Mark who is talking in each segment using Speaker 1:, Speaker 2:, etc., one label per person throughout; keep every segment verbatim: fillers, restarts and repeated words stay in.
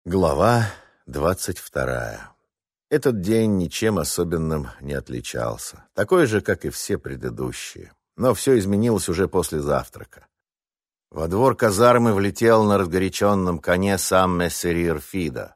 Speaker 1: Глава двадцать вторая. Этот день ничем особенным не отличался. Такой же, как и все предыдущие. Но все изменилось уже после завтрака. Во двор казармы влетел на разгоряченном коне сам мессерир Фида.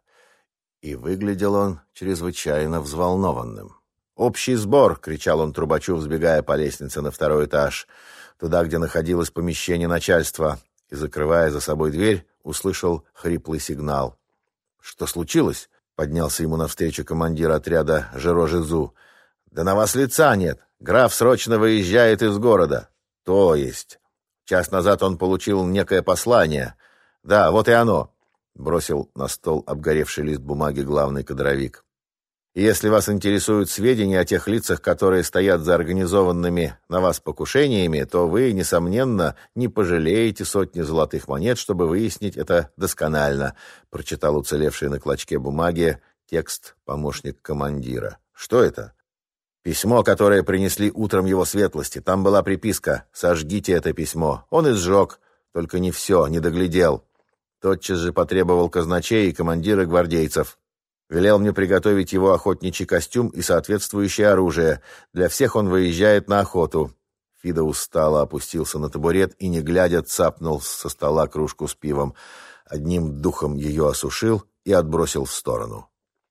Speaker 1: И выглядел он чрезвычайно взволнованным. «Общий сбор!» — кричал он трубачу, взбегая по лестнице на второй этаж, туда, где находилось помещение начальства, и, закрывая за собой дверь, услышал хриплый сигнал. «Что случилось?» — поднялся ему навстречу командир отряда Жеро Жизу. «Да на вас лица нет. Граф срочно выезжает из города». «То есть?» Час назад он получил некое послание. «Да, вот и оно», — бросил на стол обгоревший лист бумаги главный кадровик. «Если вас интересуют сведения о тех лицах, которые стоят за организованными на вас покушениями, то вы, несомненно, не пожалеете сотни золотых монет, чтобы выяснить это досконально», — прочитал уцелевший на клочке бумаги текст помощник командира. «Что это?» «Письмо, которое принесли утром его светлости. Там была приписка: «Сожгите это письмо». Он и сжег, только не все, не доглядел. Тотчас же потребовал казначей и командира гвардейцев. Велел мне приготовить его охотничий костюм и соответствующее оружие. Для всех он выезжает на охоту». Фида устало опустился на табурет и, не глядя, цапнул со стола кружку с пивом. Одним духом ее осушил и отбросил в сторону.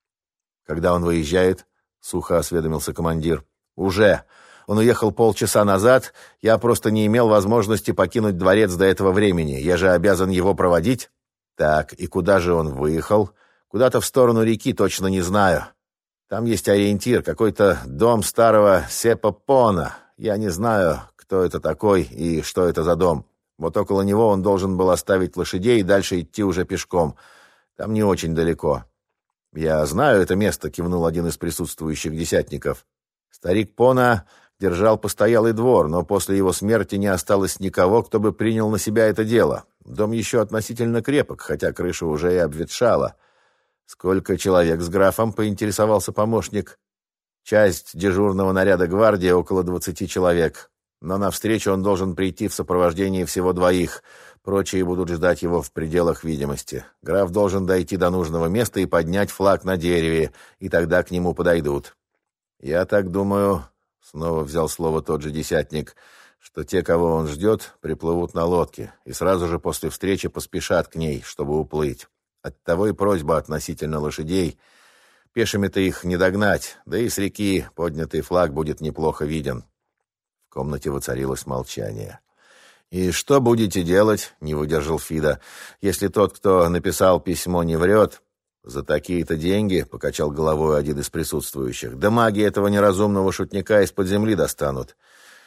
Speaker 1: «Когда он выезжает?» — сухо осведомился командир. «Уже. Он уехал полчаса назад. Я просто не имел возможности покинуть дворец до этого времени. Я же обязан его проводить». «Так, и куда же он выехал?» «Куда-то в сторону реки, точно не знаю. Там есть ориентир, какой-то дом старого Сепа Пона. Я не знаю, кто это такой и что это за дом. Вот около него он должен был оставить лошадей и дальше идти уже пешком. Там не очень далеко». «Я знаю это место», — кивнул один из присутствующих десятников. «Старик Пона держал постоялый двор, но после его смерти не осталось никого, кто бы принял на себя это дело. Дом еще относительно крепок, хотя крыша уже и обветшала». «Сколько человек с графом?» — поинтересовался помощник. «Часть дежурного наряда гвардии, около двадцати человек. Но навстречу он должен прийти в сопровождении всего двоих. Прочие будут ждать его в пределах видимости. Граф должен дойти до нужного места и поднять флаг на дереве, и тогда к нему подойдут. Я так думаю, — снова взял слово тот же десятник, — что те, кого он ждет, приплывут на лодке и сразу же после встречи поспешат к ней, чтобы уплыть. Оттого и просьба относительно лошадей. Пешими-то их не догнать, да и с реки поднятый флаг будет неплохо виден». В комнате воцарилось молчание. «И что будете делать?» — не выдержал Фида. «Если тот, кто написал письмо, не врет, за такие-то деньги, — покачал головой один из присутствующих, — да маги этого неразумного шутника из-под земли достанут.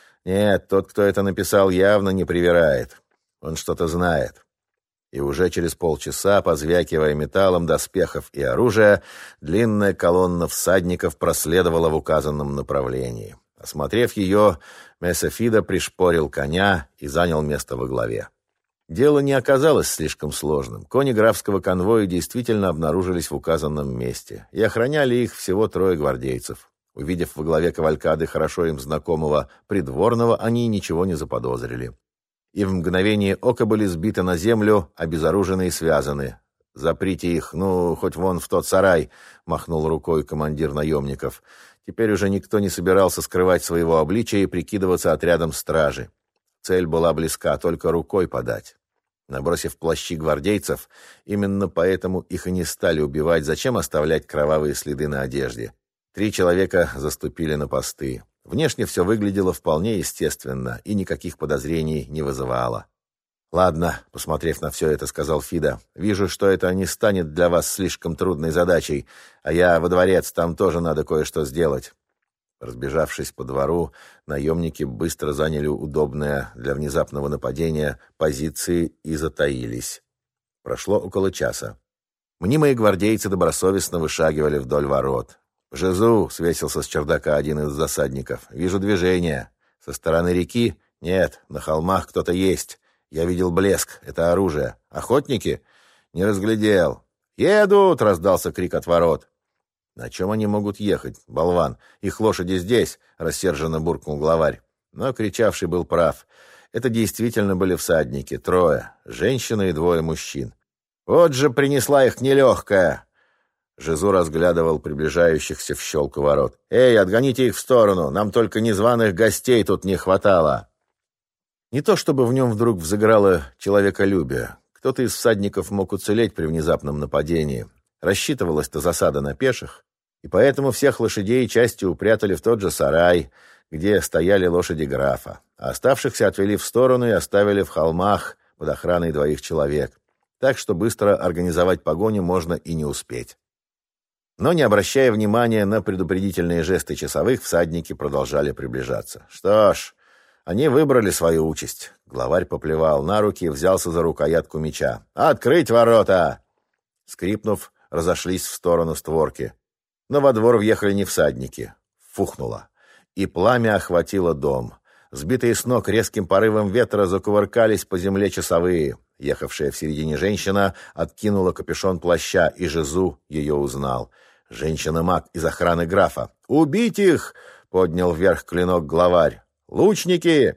Speaker 1: Нет, тот, кто это написал, явно не привирает. Он что-то знает». И уже через полчаса, позвякивая металлом доспехов и оружия, длинная колонна всадников проследовала в указанном направлении. Осмотрев ее, мессер Фида пришпорил коня и занял место во главе. Дело не оказалось слишком сложным. Кони графского конвоя действительно обнаружились в указанном месте, и охраняли их всего трое гвардейцев. Увидев во главе кавалькады хорошо им знакомого придворного, они ничего не заподозрили. И в мгновение ока были сбиты на землю, обезоружены и связаны. «Заприте их, ну, хоть вон в тот сарай», — махнул рукой командир наемников. Теперь уже никто не собирался скрывать своего обличия и прикидываться отрядом стражи. Цель была близка, только рукой подать. Набросив плащи гвардейцев, именно поэтому их и не стали убивать, зачем оставлять кровавые следы на одежде. Три человека заступили на посты. Внешне все выглядело вполне естественно и никаких подозрений не вызывало. «Ладно», — посмотрев на все это, сказал Фида, — «вижу, что это не станет для вас слишком трудной задачей, а я во дворец, там тоже надо кое-что сделать». Разбежавшись по двору, наемники быстро заняли удобные для внезапного нападения позиции и затаились. Прошло около часа. Мнимые гвардейцы добросовестно вышагивали вдоль ворот. «Жизу!» — свесился с чердака один из засадников. «Вижу движение. Со стороны реки? Нет, на холмах кто-то есть. Я видел блеск. Это оружие. Охотники? Не разглядел. Едут!» — раздался крик от ворот. «На чем они могут ехать, болван? Их лошади здесь!» — рассерженно буркнул главарь. Но кричавший был прав. Это действительно были всадники, трое, женщина и двое мужчин. Вот же принесла их нелегкая!» Жизу разглядывал приближающихся в щелку ворот. «Эй, отгоните их в сторону! Нам только незваных гостей тут не хватало!» Не то чтобы в нем вдруг взыграло человеколюбие. Кто-то из всадников мог уцелеть при внезапном нападении. Рассчитывалась-то засада на пеших, и поэтому всех лошадей частью упрятали в тот же сарай, где стояли лошади графа, а оставшихся отвели в сторону и оставили в холмах под охраной двоих человек. Так что быстро организовать погоню можно и не успеть. Но, не обращая внимания на предупредительные жесты часовых, всадники продолжали приближаться. Что ж, они выбрали свою участь. Главарь поплевал на руки и взялся за рукоятку меча. «Открыть ворота!» Скрипнув, разошлись в сторону створки. Но во двор въехали не всадники. Фухнуло. И пламя охватило дом. Сбитые с ног резким порывом ветра закувыркались по земле часовые. Ехавшая в середине женщина откинула капюшон плаща, и Жизу ее узнал. Женщина-маг из охраны графа. «Убить их!» — поднял вверх клинок главарь. «Лучники!»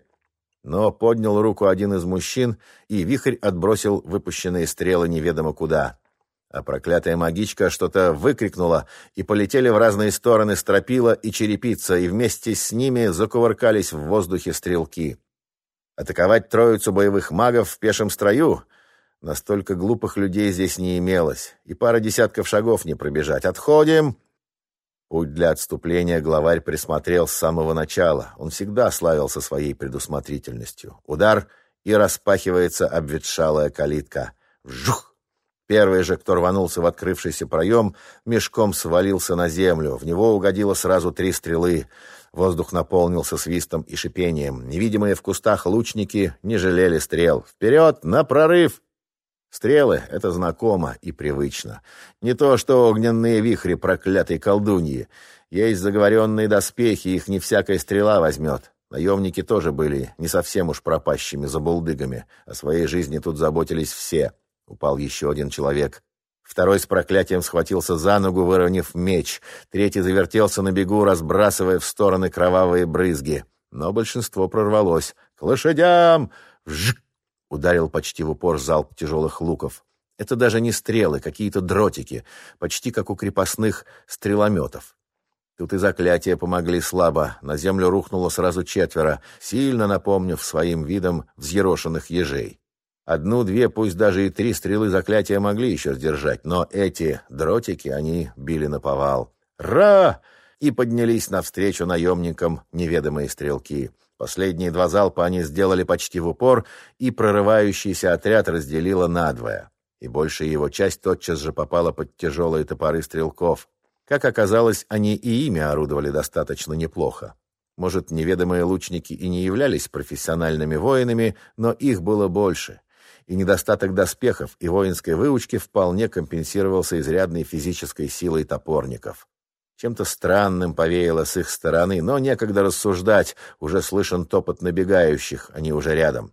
Speaker 1: Но поднял руку один из мужчин, и вихрь отбросил выпущенные стрелы неведомо куда. А проклятая магичка что-то выкрикнула, и полетели в разные стороны стропила и черепица, и вместе с ними закувыркались в воздухе стрелки. Атаковать троицу боевых магов в пешем строю? Настолько глупых людей здесь не имелось, и пара десятков шагов не пробежать. «Отходим!» Путь для отступления главарь присмотрел с самого начала. Он всегда славился своей предусмотрительностью. Удар, и распахивается обветшалая калитка. Вжух! Первый же, кто рванулся в открывшийся проем, мешком свалился на землю. В него угодило сразу три стрелы. Воздух наполнился свистом и шипением. Невидимые в кустах лучники не жалели стрел. «Вперед! На прорыв!» Стрелы — это знакомо и привычно. Не то что огненные вихри проклятой колдуньи. Есть заговоренные доспехи, их не всякая стрела возьмет. Наемники тоже были не совсем уж пропащими забулдыгами. О своей жизни тут заботились все. Упал еще один человек. Второй с проклятием схватился за ногу, выровняв меч. Третий завертелся на бегу, разбрасывая в стороны кровавые брызги. Но большинство прорвалось. «К лошадям!» Вжик! Ударил почти в упор залп тяжелых луков. Это даже не стрелы, какие-то дротики, почти как у крепостных стрелометов. Тут и заклятия помогли слабо. На землю рухнуло сразу четверо, сильно напомнив своим видом взъерошенных ежей. Одну-две, пусть даже и три стрелы заклятия могли еще сдержать, но эти дротики они били наповал. «Ра!» И поднялись навстречу наемникам неведомые стрелки. Последние два залпа они сделали почти в упор, и прорывающийся отряд разделило надвое. И большая его часть тотчас же попала под тяжелые топоры стрелков. Как оказалось, они и ими орудовали достаточно неплохо. Может, неведомые лучники и не являлись профессиональными воинами, но их было больше. И недостаток доспехов и воинской выучки вполне компенсировался изрядной физической силой топорников. Чем-то странным повеяло с их стороны, но некогда рассуждать, уже слышен топот набегающих, они уже рядом.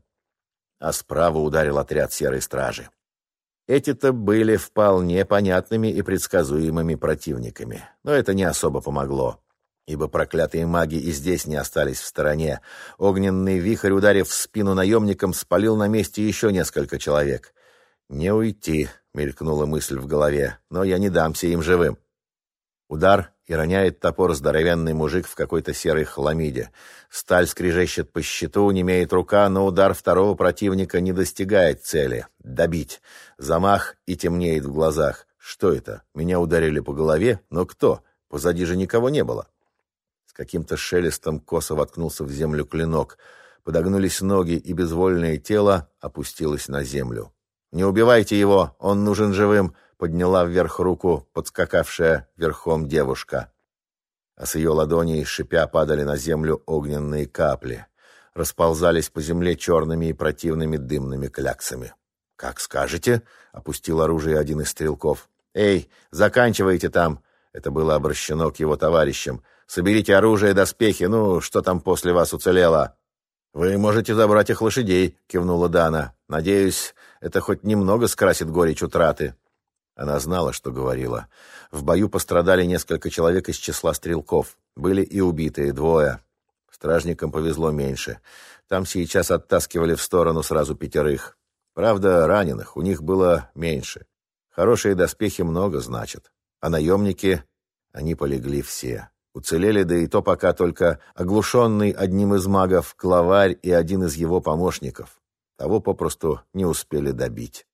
Speaker 1: А справа ударил отряд серой стражи. Эти-то были вполне понятными и предсказуемыми противниками, но это не особо помогло, ибо проклятые маги и здесь не остались в стороне. Огненный вихрь, ударив в спину наемникам, спалил на месте еще несколько человек. «Не уйти», — мелькнула мысль в голове, — «но я не дамся им живым». Удар, и роняет топор здоровенный мужик в какой-то серой хламиде. Сталь скрежещет по щиту, немеет рука, но удар второго противника не достигает цели. Добить. Замах, и темнеет в глазах. Что это? Меня ударили по голове? Но кто? Позади же никого не было. С каким-то шелестом косо воткнулся в землю клинок. Подогнулись ноги, и безвольное тело опустилось на землю. «Не убивайте его, он нужен живым!» Подняла вверх руку подскакавшая верхом девушка. А с ее ладоней, шипя, падали на землю огненные капли. Расползались по земле черными и противными дымными кляксами. «Как скажете», — опустил оружие один из стрелков. «Эй, заканчивайте там!» Это было обращено к его товарищам. «Соберите оружие и доспехи, ну, что там после вас уцелело?» «Вы можете забрать их лошадей», — кивнула Дана. «Надеюсь, это хоть немного скрасит горечь утраты». Она знала, что говорила. В бою пострадали несколько человек из числа стрелков. Были и убитые, двое. Стражникам повезло меньше. Там сейчас оттаскивали в сторону сразу пятерых. Правда, раненых у них было меньше. Хорошие доспехи много значат. А наемники, они полегли все. Уцелели, да и то пока только оглушенный одним из магов главарь и один из его помощников. Того попросту не успели добить.